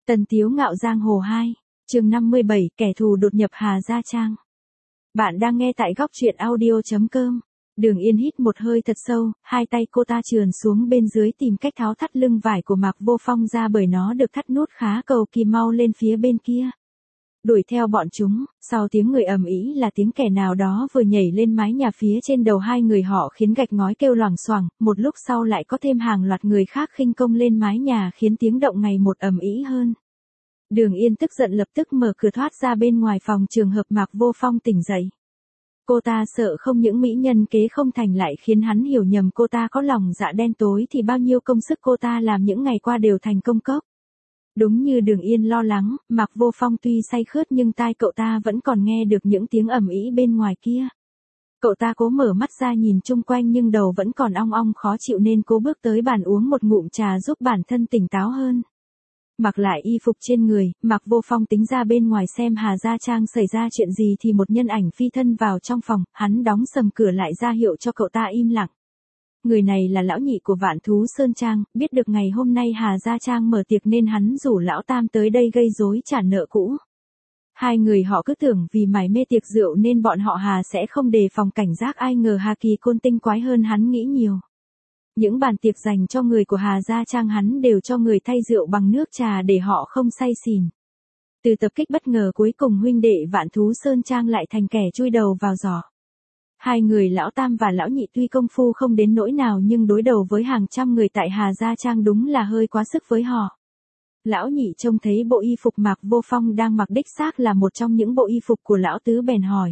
Tần Tiếu Ngạo Giang Hồ 2, chương 57, kẻ thù đột nhập Hà Gia Trang. Bạn đang nghe tại góc truyện audio.com. Đường Yên hít một hơi thật sâu, hai tay cô ta trườn xuống bên dưới tìm cách tháo thắt lưng vải của Mạc Vô Phong ra bởi nó được thắt nút khá cầu kỳ mau lên phía bên kia. Đuổi theo bọn chúng, sau tiếng người ầm ĩ là tiếng kẻ nào đó vừa nhảy lên mái nhà phía trên đầu hai người họ khiến gạch ngói kêu loảng xoảng, một lúc sau lại có thêm hàng loạt người khác khinh công lên mái nhà khiến tiếng động ngày một ầm ĩ hơn. Đường Yên tức giận lập tức mở cửa thoát ra bên ngoài phòng trường hợp Mạc Vô Phong tỉnh dậy. Cô ta sợ không những mỹ nhân kế không thành lại khiến hắn hiểu nhầm cô ta có lòng dạ đen tối thì bao nhiêu công sức cô ta làm những ngày qua đều thành công cốc. Đúng như Đường Yên lo lắng, Mạc Vô Phong tuy say khướt nhưng tai cậu ta vẫn còn nghe được những tiếng ầm ĩ bên ngoài kia. Cậu ta cố mở mắt ra nhìn chung quanh nhưng đầu vẫn còn ong ong khó chịu nên cố bước tới bàn uống một ngụm trà giúp bản thân tỉnh táo hơn. Mặc lại y phục trên người, Mạc Vô Phong tính ra bên ngoài xem Hà Gia Trang xảy ra chuyện gì thì một nhân ảnh phi thân vào trong phòng, hắn đóng sầm cửa lại ra hiệu cho cậu ta im lặng. Người này là lão nhị của Vạn Thú Sơn Trang, biết được ngày hôm nay Hà Gia Trang mở tiệc nên hắn rủ lão tam tới đây gây rối trả nợ cũ. Hai người họ cứ tưởng vì mải mê tiệc rượu nên bọn họ Hà sẽ không đề phòng cảnh giác, ai ngờ Hà Kỳ Côn tinh quái hơn hắn nghĩ nhiều. Những bàn tiệc dành cho người của Hà Gia Trang hắn đều cho người thay rượu bằng nước trà để họ không say xỉn. Từ tập kích bất ngờ cuối cùng huynh đệ Vạn Thú Sơn Trang lại thành kẻ chui đầu vào giỏ. Hai người lão tam và lão nhị tuy công phu không đến nỗi nào nhưng đối đầu với hàng trăm người tại Hà Gia Trang đúng là hơi quá sức với họ. Lão nhị trông thấy bộ y phục Mạc Vô Phong đang mặc đích xác là một trong những bộ y phục của lão tứ bèn hỏi.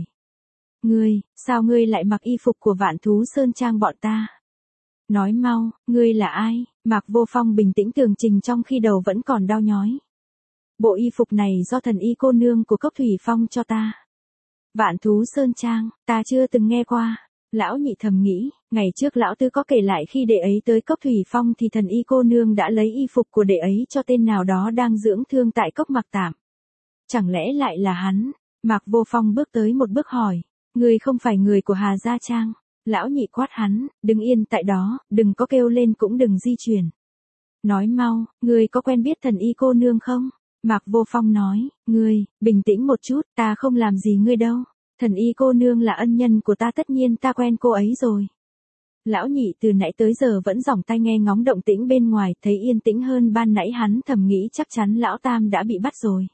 Sao ngươi lại mặc y phục của Vạn Thú Sơn Trang bọn ta? Nói mau, ngươi là ai? Mạc Vô Phong bình tĩnh tường trình trong khi đầu vẫn còn đau nhói. Bộ y phục này do thần y cô nương của Cốc Thủy Phong cho ta. Vạn Thú Sơn Trang, ta chưa từng nghe qua. Lão nhị thầm nghĩ, ngày trước lão tư có kể lại khi đệ ấy tới Cốc Thủy Phong thì thần y cô nương đã lấy y phục của đệ ấy cho tên nào đó đang dưỡng thương tại Cốc Mạc Tạm. Chẳng lẽ lại là hắn? Mạc Vô Phong bước tới một bước hỏi, ngươi không phải người của Hà Gia Trang. Lão nhị quát hắn, đứng yên tại đó, đừng có kêu lên cũng đừng di chuyển. Nói mau, ngươi có quen biết thần y cô nương không? Mạc Vô Phong nói, ngươi, bình tĩnh một chút, ta không làm gì ngươi đâu. Thần y cô nương là ân nhân của ta, tất nhiên ta quen cô ấy rồi. Lão nhị từ nãy tới giờ vẫn giỏng tai nghe ngóng động tĩnh bên ngoài, thấy yên tĩnh hơn ban nãy hắn thầm nghĩ chắc chắn lão tam đã bị bắt rồi.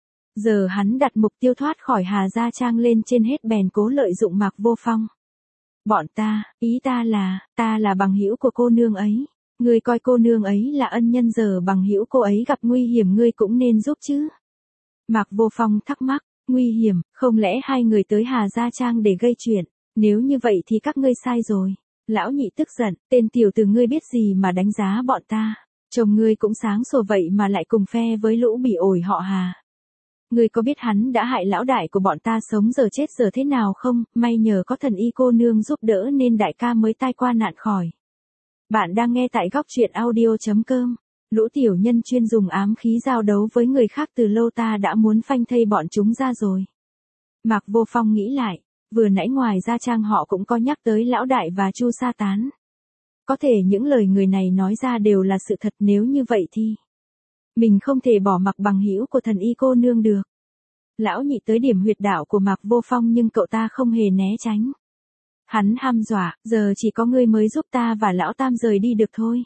Giờ hắn đặt mục tiêu thoát khỏi Hà Gia Trang lên trên hết bèn cố lợi dụng Mạc Vô Phong. Bọn ta, ý ta là bằng hữu của cô nương ấy. Ngươi coi cô nương ấy là ân nhân, giờ bằng hữu cô ấy gặp nguy hiểm ngươi cũng nên giúp chứ. Mạc Vô Phong thắc mắc, nguy hiểm, không lẽ hai người tới Hà Gia Trang để gây chuyện? Nếu như vậy thì các ngươi sai rồi. Lão nhị tức giận, tên tiểu tử ngươi biết gì mà đánh giá bọn ta. Chồng ngươi cũng sáng sủa vậy mà lại cùng phe với lũ bỉ ổi họ Hà. Ngươi có biết hắn đã hại lão đại của bọn ta sống giờ chết giờ thế nào không? May nhờ có thần y cô nương giúp đỡ nên đại ca mới tai qua nạn khỏi. Bạn đang nghe tại góc truyện audio.com. Lũ tiểu nhân chuyên dùng ám khí giao đấu với người khác từ lâu, ta đã muốn phanh thây bọn chúng ra rồi. Mạc Vô Phong nghĩ lại, vừa nãy ngoài Gia Trang họ cũng có nhắc tới lão đại và Chu Sa Tán. Có thể những lời người này nói ra đều là sự thật, nếu như vậy thì mình không thể bỏ mặc bằng hữu của thần y cô nương được. Lão nhị tới điểm huyệt đạo của Mạc Vô Phong nhưng cậu ta không hề né tránh. Hắn hăm dọa, giờ chỉ có ngươi mới giúp ta và lão tam rời đi được thôi.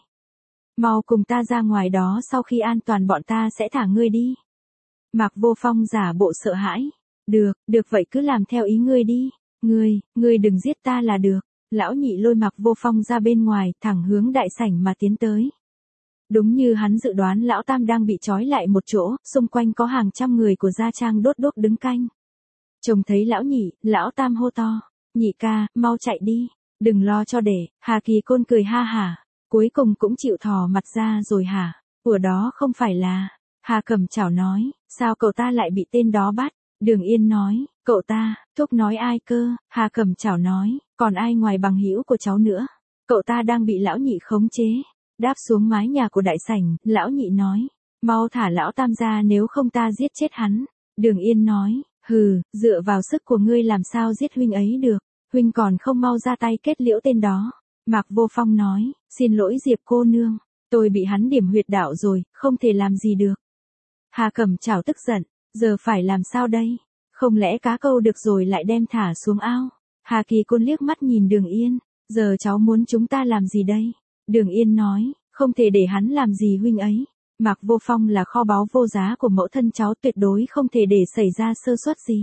Mau cùng ta ra ngoài đó, sau khi an toàn bọn ta sẽ thả ngươi đi. Mạc Vô Phong giả bộ sợ hãi. Được vậy cứ làm theo ý ngươi đi. Ngươi đừng giết ta là được. Lão nhị lôi Mạc Vô Phong ra bên ngoài, thẳng hướng đại sảnh mà tiến tới. Đúng như hắn dự đoán, lão tam đang bị trói lại một chỗ, xung quanh có hàng trăm người của Gia Trang đốt đuốc đứng canh. Trông thấy lão nhị, lão tam hô to, nhị ca, mau chạy đi, đừng lo cho để. Hà Kỳ Côn cười ha hả, cuối cùng cũng chịu thò mặt ra rồi hả? Của đó không phải là. Hà Cẩm Chảo nói, sao cậu ta lại bị tên đó bắt? Đường Yên nói, cậu ta, thúc nói ai cơ? Hà Cẩm Chảo nói, còn ai ngoài bằng hữu của cháu nữa? Cậu ta đang bị lão nhị khống chế. Đáp xuống mái nhà của đại sảnh, lão nhị nói, mau thả lão tam ra nếu không ta giết chết hắn. Đường Yên nói, dựa vào sức của ngươi làm sao giết huynh ấy được, huynh còn không mau ra tay kết liễu tên đó. Mạc Vô Phong nói, xin lỗi Diệp cô nương, tôi bị hắn điểm huyệt đạo rồi, không thể làm gì được. Hà Cẩm Trảo tức giận, giờ phải làm sao đây? Không lẽ cá câu được rồi lại đem thả xuống ao? Hà Kỳ Côn liếc mắt nhìn Đường Yên, giờ cháu muốn chúng ta làm gì đây? Đường Yên nói, không thể để hắn làm gì huynh ấy. Mạc Vô Phong là kho báu vô giá của mẫu thân cháu, tuyệt đối không thể để xảy ra sơ suất gì.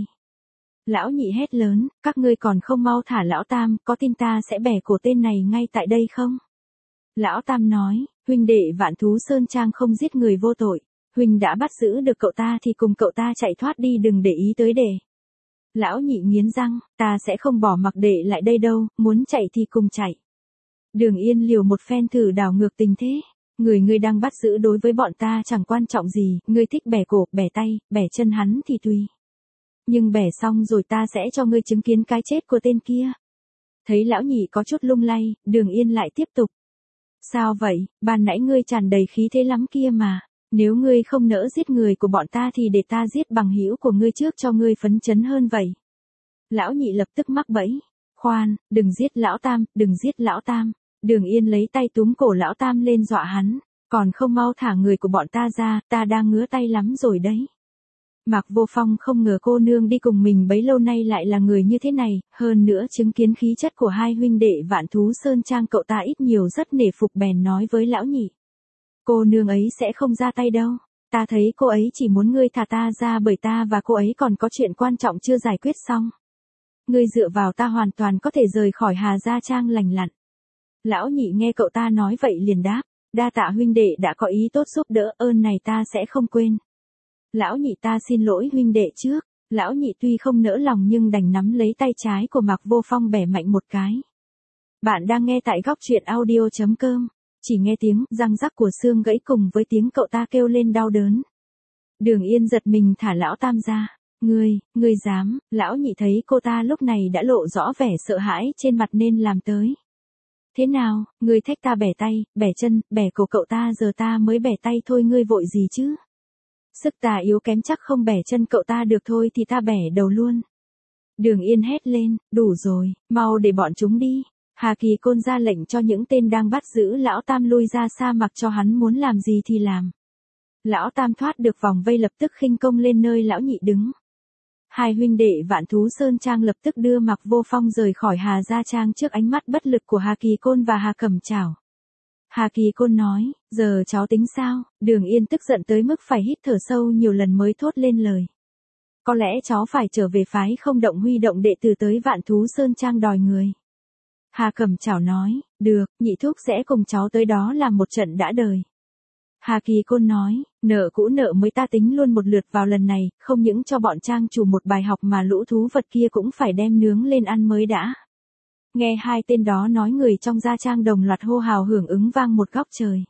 Lão Nhị hét lớn, các ngươi còn không mau thả Lão Tam, có tin ta sẽ bẻ cổ tên này ngay tại đây không? Lão Tam nói, huynh đệ Vạn Thú Sơn Trang không giết người vô tội. Huynh đã bắt giữ được cậu ta thì cùng cậu ta chạy thoát đi, đừng để ý tới đệ. Lão Nhị nghiến răng, ta sẽ không bỏ mặc đệ lại đây đâu, muốn chạy thì cùng chạy. Đường Yên liều một phen thử đảo ngược tình thế. Người đang bắt giữ đối với bọn ta chẳng quan trọng gì, ngươi thích bẻ cổ, bẻ tay, bẻ chân hắn thì tùy. Nhưng bẻ xong rồi ta sẽ cho ngươi chứng kiến cái chết của tên kia. Thấy Lão Nhị có chút lung lay, Đường Yên lại tiếp tục. Sao vậy, ban nãy ngươi tràn đầy khí thế lắm kia mà. Nếu ngươi không nỡ giết người của bọn ta thì để ta giết bằng hữu của ngươi trước cho ngươi phấn chấn hơn vậy. Lão Nhị lập tức mắc bẫy. Khoan, đừng giết Lão Tam, đừng giết Lão Tam. Đường Yên lấy tay túm cổ Lão Tam lên dọa hắn. Còn không mau thả người của bọn ta ra, ta đang ngứa tay lắm rồi đấy. Mạc Vô Phong không ngờ cô nương đi cùng mình bấy lâu nay lại là người như thế này, hơn nữa chứng kiến khí chất của hai huynh đệ Vạn Thú Sơn Trang cậu ta ít nhiều rất nể phục, bèn nói với Lão Nhị. Cô nương ấy sẽ không ra tay đâu, ta thấy cô ấy chỉ muốn ngươi thả ta ra bởi ta và cô ấy còn có chuyện quan trọng chưa giải quyết xong. Ngươi dựa vào ta hoàn toàn có thể rời khỏi Hà Gia Trang lành lặn. Lão Nhị nghe cậu ta nói vậy liền đáp, đa tạ huynh đệ đã có ý tốt giúp đỡ, ơn này ta sẽ không quên. Lão Nhị ta xin lỗi huynh đệ trước. Lão Nhị tuy không nỡ lòng nhưng đành nắm lấy tay trái của Mạc Vô Phong bẻ mạnh một cái. Bạn đang nghe tại góc truyện audio.com. Chỉ nghe tiếng răng rắc của xương gãy cùng với tiếng cậu ta kêu lên đau đớn. Đường Yên giật mình thả Lão Tam ra. Ngươi dám? Lão Nhị thấy cô ta lúc này đã lộ rõ vẻ sợ hãi trên mặt nên làm tới. Thế nào, ngươi thách ta bẻ tay, bẻ chân, bẻ cổ cậu ta, giờ ta mới bẻ tay thôi, ngươi vội gì chứ? Sức ta yếu kém chắc không bẻ chân cậu ta được thôi thì ta bẻ đầu luôn. Đường Yên hét lên, đủ rồi, mau để bọn chúng đi. Hà Kỳ Côn ra lệnh cho những tên đang bắt giữ Lão Tam lui ra xa, mặc cho hắn muốn làm gì thì làm. Lão Tam thoát được vòng vây lập tức khinh công lên nơi Lão Nhị đứng. Hai huynh đệ Vạn Thú Sơn Trang lập tức đưa Mạc Vô Phong rời khỏi Hà Gia Trang trước ánh mắt bất lực của Hà Kỳ Côn và Hà Cẩm Trảo. Hà Kỳ Côn nói, giờ cháu tính sao? Đường Yên tức giận tới mức phải hít thở sâu nhiều lần mới thốt lên lời. Có lẽ cháu phải trở về phái Không Động huy động đệ tử tới Vạn Thú Sơn Trang đòi người. Hà Cẩm Trảo nói, được, nhị thúc sẽ cùng cháu tới đó làm một trận đã đời. Hà Kỳ Côn nói, nợ cũ nợ mới ta tính luôn một lượt vào lần này, không những cho bọn trang chủ một bài học mà lũ thú vật kia cũng phải đem nướng lên ăn mới đã. Nghe hai tên đó nói, người trong Gia Trang đồng loạt hô hào hưởng ứng vang một góc trời.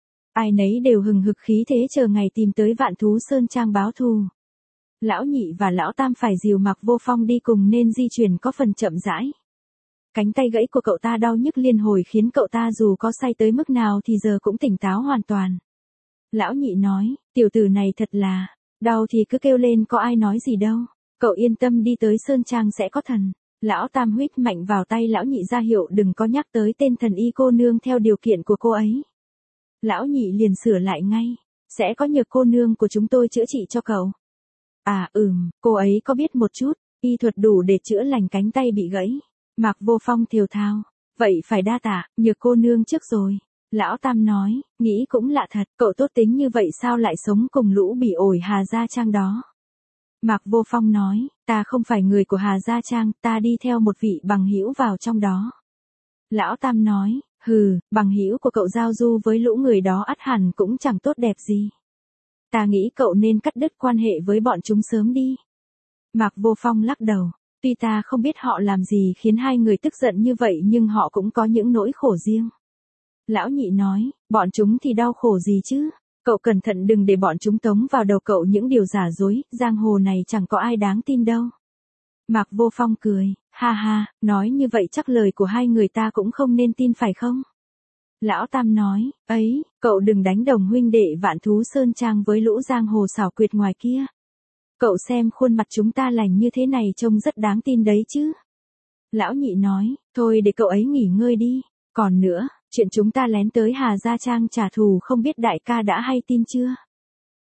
Ai nấy đều hừng hực khí thế chờ ngày tìm tới Vạn Thú Sơn Trang báo thù. Lão Nhị và Lão Tam phải dìu Mạc Vô Phong đi cùng nên di chuyển có phần chậm rãi. Cánh tay gãy của cậu ta đau nhức liên hồi khiến cậu ta dù có say tới mức nào thì giờ cũng tỉnh táo hoàn toàn. Lão Nhị nói, tiểu tử này thật là, đau thì cứ kêu lên, có ai nói gì đâu, cậu yên tâm đi tới Sơn Trang sẽ có thần. Lão Tam huýt mạnh vào tay Lão Nhị ra hiệu đừng có nhắc tới tên thần y cô nương theo điều kiện của cô ấy. Lão Nhị liền sửa lại ngay, sẽ có nhờ cô nương của chúng tôi chữa trị cho cậu. À cô ấy có biết một chút, y thuật đủ để chữa lành cánh tay bị gãy. Mạc Vô Phong thều thào, vậy phải đa tạ, nhờ cô nương trước rồi. Lão Tam nói, nghĩ cũng lạ thật, cậu tốt tính như vậy sao lại sống cùng lũ bỉ ổi Hà Gia Trang đó. Mạc Vô Phong nói, ta không phải người của Hà Gia Trang, ta đi theo một vị bằng hữu vào trong đó. Lão Tam nói, bằng hữu của cậu giao du với lũ người đó ắt hẳn cũng chẳng tốt đẹp gì. Ta nghĩ cậu nên cắt đứt quan hệ với bọn chúng sớm đi. Mạc Vô Phong lắc đầu, tuy ta không biết họ làm gì khiến hai người tức giận như vậy nhưng họ cũng có những nỗi khổ riêng. Lão Nhị nói, bọn chúng thì đau khổ gì chứ? Cậu cẩn thận đừng để bọn chúng tống vào đầu cậu những điều giả dối, giang hồ này chẳng có ai đáng tin đâu. Mạc Vô Phong cười, ha ha, nói như vậy chắc lời của hai người ta cũng không nên tin phải không? Lão Tam nói, ấy, cậu đừng đánh đồng huynh đệ Vạn Thú Sơn Trang với lũ giang hồ xảo quyệt ngoài kia. Cậu xem khuôn mặt chúng ta lành như thế này trông rất đáng tin đấy chứ. Lão Nhị nói, thôi để cậu ấy nghỉ ngơi đi. Còn nữa, chuyện chúng ta lén tới Hà Gia Trang trả thù không biết đại ca đã hay tin chưa?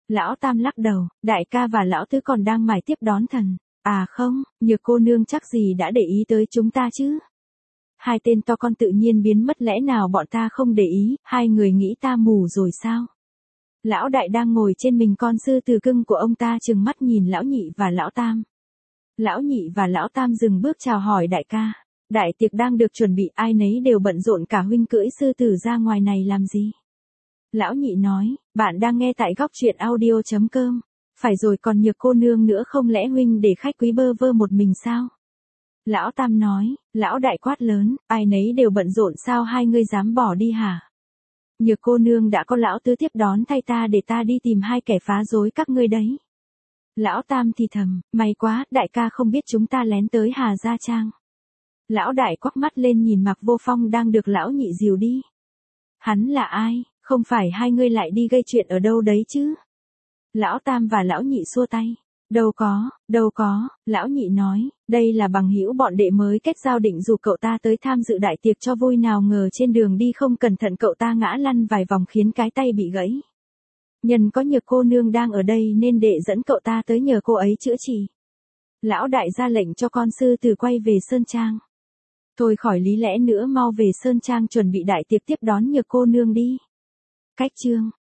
Lão Tam lắc đầu, đại ca và lão tứ còn đang mải tiếp đón thần. À không, Nhược cô nương chắc gì đã để ý tới chúng ta chứ. Hai tên to con tự nhiên biến mất, lẽ nào bọn ta không để ý, hai người nghĩ ta mù rồi sao? Lão đại đang ngồi trên mình con sư tử cưng của ông ta trừng mắt nhìn lão nhị và lão tam. Lão nhị và lão tam dừng bước chào hỏi đại ca. Đại tiệc đang được chuẩn bị, ai nấy đều bận rộn, cả huynh cưỡi sư tử ra ngoài này làm gì? Lão nhị nói, bạn đang nghe tại góc truyện audio.com. Phải rồi, còn Nhược cô nương nữa, không lẽ huynh để khách quý bơ vơ một mình sao? Lão tam nói, lão đại quát lớn, ai nấy đều bận rộn sao hai ngươi dám bỏ đi hả? Nhược cô nương đã có lão tứ tiếp đón thay ta, để ta đi tìm hai kẻ phá rối các ngươi đấy. Lão tam thì thầm, may quá, đại ca không biết chúng ta lén tới Hà Gia Trang. Lão đại quắc mắt lên nhìn Mạc Vô Phong đang được lão nhị dìu đi. Hắn là ai, không phải hai ngươi lại đi gây chuyện ở đâu đấy chứ? Lão tam và lão nhị xua tay. Đâu có, lão nhị nói, đây là bằng hữu bọn đệ mới kết giao, định rủ cậu ta tới tham dự đại tiệc cho vui, nào ngờ trên đường đi không cẩn thận cậu ta ngã lăn vài vòng khiến cái tay bị gãy. Nhân có Nhược cô nương đang ở đây nên đệ dẫn cậu ta tới nhờ cô ấy chữa trị. Lão đại ra lệnh cho con sư tử quay về Sơn Trang. Thôi khỏi lý lẽ nữa, mau về Sơn Trang chuẩn bị đại tiệc tiếp đón Nhược cô nương đi. Cách chương